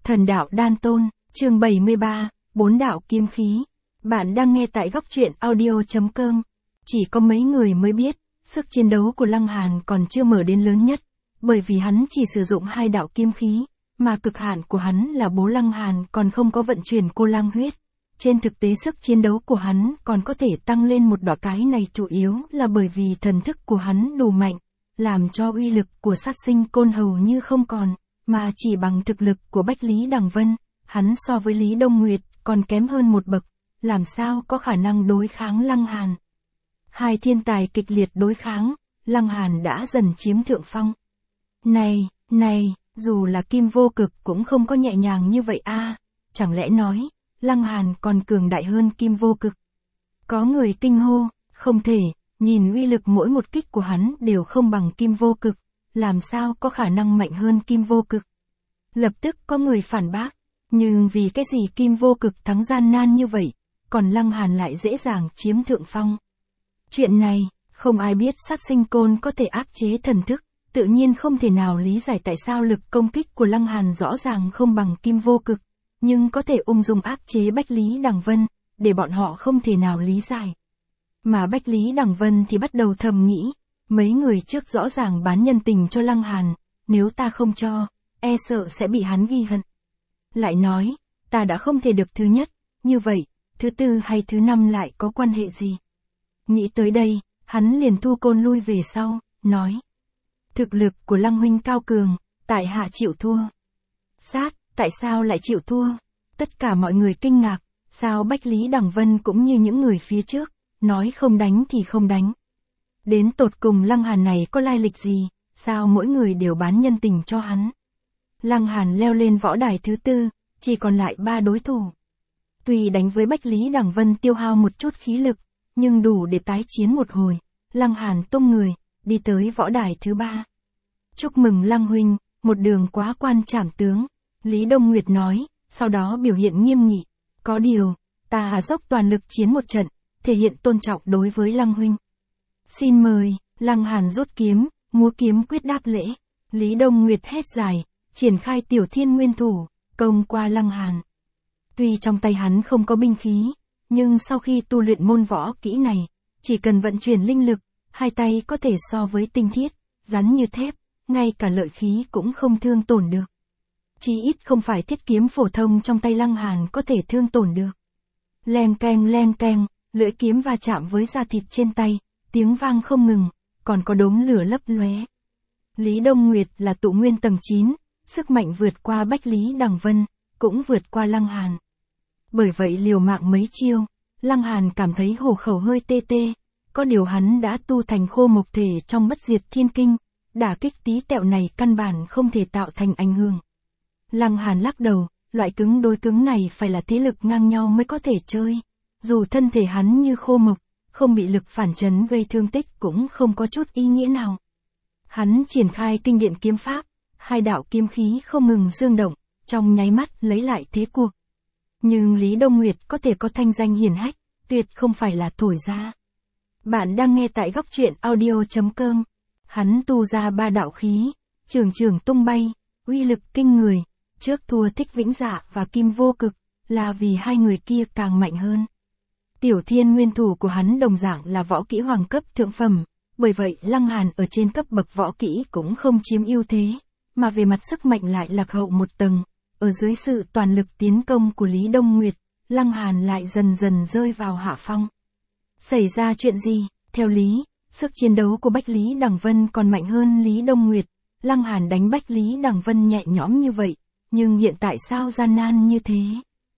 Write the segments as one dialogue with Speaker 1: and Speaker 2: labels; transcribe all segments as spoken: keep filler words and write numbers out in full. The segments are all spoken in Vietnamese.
Speaker 1: Thần đạo đan tôn, chương bảy mươi ba, bốn đạo kiếm khí. Bạn đang nghe tại góc truyện audio chấm com. Chỉ có mấy người mới biết, sức chiến đấu của Lăng Hàn còn chưa mở đến lớn nhất, bởi vì hắn chỉ sử dụng hai đạo kiếm khí, mà cực hạn của hắn là bố Lăng Hàn còn không có vận chuyển cô lang huyết. Trên thực tế sức chiến đấu của hắn còn có thể tăng lên một đỏ, cái này chủ yếu là bởi vì thần thức của hắn đủ mạnh, làm cho uy lực của sát sinh côn hầu như không còn, mà chỉ bằng thực lực của Bách Lý Đằng Vân, hắn so với Lý Đông Nguyệt còn kém hơn một bậc, làm sao có khả năng đối kháng Lăng Hàn. Hai thiên tài kịch liệt đối kháng, Lăng Hàn đã dần chiếm thượng phong. Này, này, dù là Kim Vô Cực cũng không có nhẹ nhàng như vậy a, chẳng lẽ nói, Lăng Hàn còn cường đại hơn Kim Vô Cực? Có người kinh hô, không thể, nhìn uy lực mỗi một kích của hắn đều không bằng Kim Vô Cực, làm sao có khả năng mạnh hơn Kim Vô Cực? Lập tức có người phản bác, nhưng vì cái gì Kim Vô Cực thắng gian nan như vậy, còn Lăng Hàn lại dễ dàng chiếm thượng phong? Chuyện này, không ai biết sát sinh côn có thể áp chế thần thức, tự nhiên không thể nào lý giải tại sao lực công kích của Lăng Hàn rõ ràng không bằng Kim Vô Cực, nhưng có thể ung dung áp chế Bách Lý Đằng Vân, để bọn họ không thể nào lý giải. Mà Bách Lý Đằng Vân thì bắt đầu thầm nghĩ, mấy người trước rõ ràng bán nhân tình cho Lăng Hàn, nếu ta không cho, e sợ sẽ bị hắn ghi hận. Lại nói, ta đã không thể được thứ nhất, như vậy, thứ tư hay thứ năm lại có quan hệ gì? Nghĩ tới đây, hắn liền thu côn lui về sau, nói. Thực lực của Lăng huynh cao cường, tại hạ chịu thua. Sát, tại sao lại chịu thua? Tất cả mọi người kinh ngạc, sao Bách Lý Đằng Vân cũng như những người phía trước, nói không đánh thì không đánh. Đến tột cùng Lăng Hàn này có lai lịch gì, sao mỗi người đều bán nhân tình cho hắn? Lăng Hàn leo lên võ đài thứ tư, chỉ còn lại ba đối thủ. Tuy đánh với Bách Lý Đằng Vân tiêu hao một chút khí lực, nhưng đủ để tái chiến một hồi. Lăng Hàn tung người, đi tới võ đài thứ ba. Chúc mừng Lăng huynh, một đường quá quan trảm tướng, Lý Đông Nguyệt nói, sau đó biểu hiện nghiêm nghị. Có điều, ta hà dốc toàn lực chiến một trận, thể hiện tôn trọng đối với Lăng huynh. Xin mời, Lăng Hàn rút kiếm, múa kiếm quyết đáp lễ. Lý Đông Nguyệt hét dài, triển khai tiểu thiên nguyên thủ, công qua Lăng Hàn. Tuy trong tay hắn không có binh khí, nhưng sau khi tu luyện môn võ kỹ này, chỉ cần vận chuyển linh lực, hai tay có thể so với tinh thiết, rắn như thép, ngay cả lợi khí cũng không thương tổn được. Chỉ ít không phải thiết kiếm phổ thông trong tay Lăng Hàn có thể thương tổn được. Leng keng leng keng, lưỡi kiếm va chạm với da thịt trên tay, tiếng vang không ngừng, còn có đốm lửa lấp lóe. Lý Đông Nguyệt là tụ nguyên tầng chín, sức mạnh vượt qua Bách Lý Đằng Vân, cũng vượt qua Lăng Hàn. Bởi vậy liều mạng mấy chiêu, Lăng Hàn cảm thấy hổ khẩu hơi tê tê, có điều hắn đã tu thành khô mộc thể trong bất diệt thiên kinh, đả kích tí tẹo này căn bản không thể tạo thành ảnh hưởng. Lăng Hàn lắc đầu, loại cứng đối cứng này phải là thế lực ngang nhau mới có thể chơi, dù thân thể hắn như khô mộc, không bị lực phản chấn gây thương tích cũng không có chút ý nghĩa nào. Hắn triển khai kinh điện kiếm pháp, hai đạo kiếm khí không ngừng dương động, trong nháy mắt lấy lại thế cuộc. Nhưng Lý Đông Nguyệt có thể có thanh danh hiển hách, tuyệt không phải là thổi ra. Bạn đang nghe tại góc truyện audio chấm com. Hắn tu ra ba đạo khí, trường trường tung bay, uy lực kinh người, trước thua Thích Vĩnh Dạ và Kim Vô Cực, là vì hai người kia càng mạnh hơn. Tiểu thiên nguyên thủ của hắn đồng dạng là võ kỹ hoàng cấp thượng phẩm, bởi vậy Lăng Hàn ở trên cấp bậc võ kỹ cũng không chiếm ưu thế, mà về mặt sức mạnh lại lạc hậu một tầng. Ở dưới sự toàn lực tiến công của Lý Đông Nguyệt, Lăng Hàn lại dần dần rơi vào hạ phong. Xảy ra chuyện gì? Theo lý, sức chiến đấu của Bách Lý Đằng Vân còn mạnh hơn Lý Đông Nguyệt, Lăng Hàn đánh Bách Lý Đằng Vân nhẹ nhõm như vậy, nhưng hiện tại sao gian nan như thế?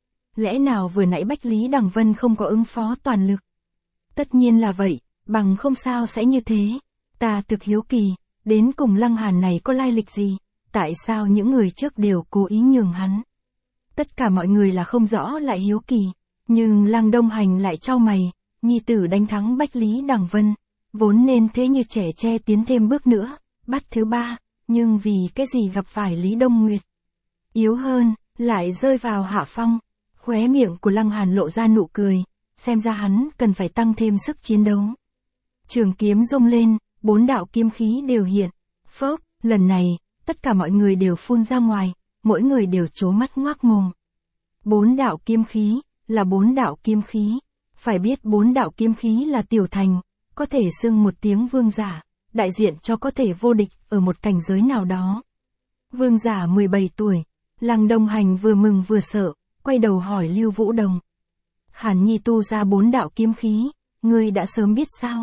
Speaker 1: Lẽ nào vừa nãy Bách Lý Đằng Vân không có ứng phó toàn lực? Tất nhiên là vậy, bằng không sao sẽ như thế. Ta thực hiếu kỳ, đến cùng Lăng Hàn này có lai lịch gì? Tại sao những người trước đều cố ý nhường hắn? Tất cả mọi người là không rõ lại hiếu kỳ, nhưng Lăng Đông Hành lại trao mày, nhi tử đánh thắng Bách Lý Đằng Vân, vốn nên thế như trẻ tre tiến thêm bước nữa, bắt thứ ba, nhưng vì cái gì gặp phải Lý Đông Nguyệt yếu hơn, lại rơi vào hạ phong. Khóe miệng của Lăng Hàn lộ ra nụ cười, xem ra hắn cần phải tăng thêm sức chiến đấu. Trường kiếm rung lên, bốn đạo kiếm khí đều hiện. Phốc, lần này, tất cả mọi người đều phun ra ngoài, mỗi người đều trố mắt ngoác mồm. Bốn đạo kiếm khí, là bốn đạo kiếm khí. Phải biết bốn đạo kiếm khí là tiểu thành, có thể xưng một tiếng vương giả, đại diện cho có thể vô địch ở một cảnh giới nào đó. Vương giả mười bảy tuổi, Lăng Đông Hành vừa mừng vừa sợ, quay đầu hỏi Lưu Vũ Đồng. Hàn Nhi tu ra bốn đạo kiếm khí, ngươi đã sớm biết sao?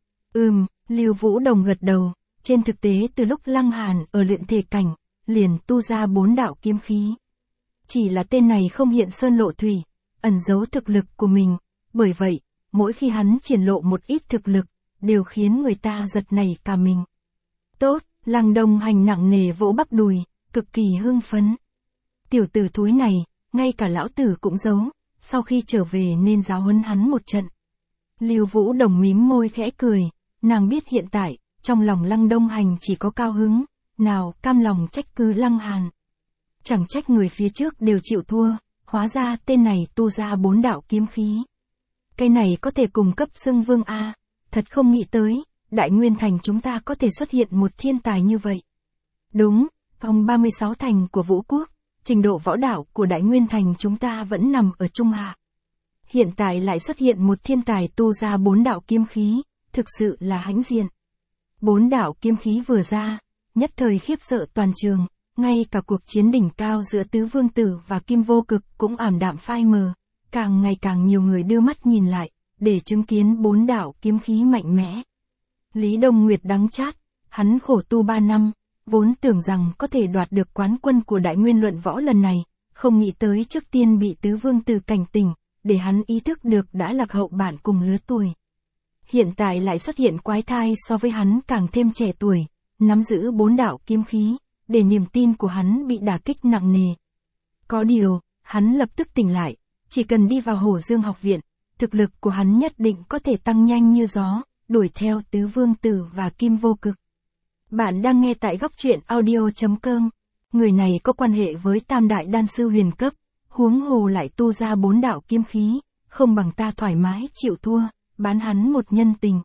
Speaker 1: Ừm, Lưu Vũ Đồng gật đầu, trên thực tế từ lúc Lăng Hàn ở luyện thể cảnh, liền tu ra bốn đạo kiếm khí. Chỉ là tên này không hiện sơn lộ thủy, ẩn giấu thực lực của mình, bởi vậy, mỗi khi hắn triển lộ một ít thực lực, đều khiến người ta giật nảy cả mình. Tốt, Lăng Đông Hành nặng nề vỗ bắp đùi, cực kỳ hưng phấn. Tiểu tử thúi này, ngay cả lão tử cũng giấu, sau khi trở về nên giáo huấn hắn một trận. Lưu Vũ Đồng mím môi khẽ cười, nàng biết hiện tại, trong lòng Lăng Đông Hành chỉ có cao hứng, nào cam lòng trách cứ Lăng Hàn. Chẳng trách người phía trước đều chịu thua, hóa ra tên này tu ra bốn đạo kiếm khí. Cái này có thể cùng cấp xưng vương A, thật không nghĩ tới, Đại Nguyên Thành chúng ta có thể xuất hiện một thiên tài như vậy. Đúng, phòng ba mươi sáu thành của Vũ Quốc, trình độ võ đạo của Đại Nguyên Thành chúng ta vẫn nằm ở trung hạ. Hiện tại lại xuất hiện một thiên tài tu ra bốn đạo kiếm khí, thực sự là hãnh diện. Bốn đạo kiếm khí vừa ra, nhất thời khiếp sợ toàn trường, ngay cả cuộc chiến đỉnh cao giữa Tứ Vương Tử và Kim Vô Cực cũng ảm đạm phai mờ, càng ngày càng nhiều người đưa mắt nhìn lại, để chứng kiến bốn đạo kiếm khí mạnh mẽ. Lý Đông Nguyệt đắng chát, hắn khổ tu ba năm, vốn tưởng rằng có thể đoạt được quán quân của Đại Nguyên luận võ lần này, không nghĩ tới trước tiên bị Tứ Vương Tử cảnh tỉnh, để hắn ý thức được đã lạc hậu bạn cùng lứa tuổi. Hiện tại lại xuất hiện quái thai so với hắn càng thêm trẻ tuổi, nắm giữ bốn đạo kiếm khí, để niềm tin của hắn bị đả kích nặng nề. Có điều, hắn lập tức tỉnh lại, chỉ cần đi vào Hổ Dương học viện, thực lực của hắn nhất định có thể tăng nhanh như gió, đuổi theo Tứ Vương Tử và Kim Vô Cực. Bạn đang nghe tại góc truyện audio chấm com. Người này có quan hệ với Tam Đại Đan Sư huyền cấp, huống hồ lại tu ra bốn đạo kiếm khí, không bằng ta thoải mái chịu thua, bán hắn một nhân tình.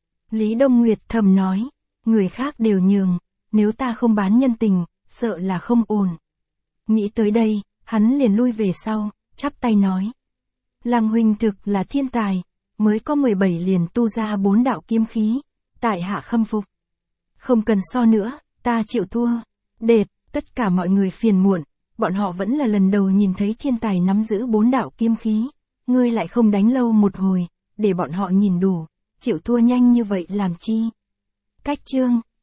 Speaker 1: Lý Đông Nguyệt thầm nói, người khác đều nhường, nếu ta không bán nhân tình, sợ là không ổn. Nghĩ tới đây, hắn liền lui về sau, chắp tay nói. Lăng huynh thực là thiên tài, mới có mười bảy liền tu ra bốn đạo kiếm khí, tại hạ khâm phục. Không cần so nữa, ta chịu thua. Đệt, tất cả mọi người phiền muộn, bọn họ vẫn là lần đầu nhìn thấy thiên tài nắm giữ bốn đạo kiếm khí, ngươi lại không đánh lâu một hồi, để bọn họ nhìn đủ, chịu thua nhanh như vậy làm chi? Cách chương